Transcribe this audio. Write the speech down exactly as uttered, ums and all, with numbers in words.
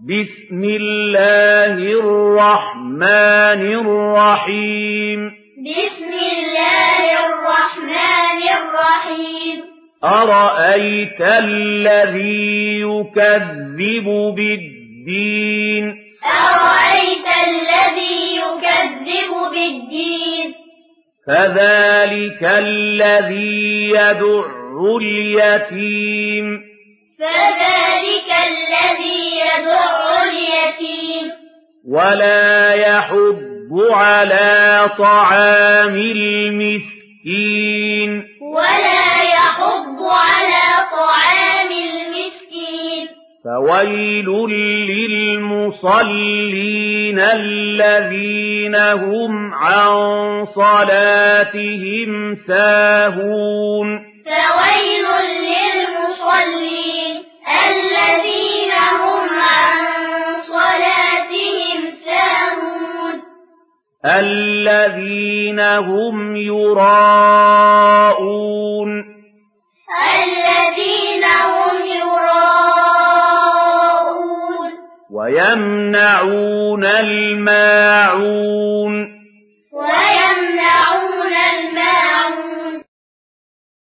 بسم الله الرحمن الرحيم بسم الله الرحمن الرحيم أرأيت الذي يكذب بالدين أرأيت الذي يكذب بالدين فذلك الذي يدع اليتيم فذلك الذي يدع اليتيم ولا يحض على طعام المسكين ولا يحض على طعام المسكين فويل للمصلين الذين هم عن صلاتهم ساهون فويل للمصلين الذين هم عن صلاتهم ساهون الذين هم يراءون الذين هم يراءون ويمنعون الماعون ويمنعون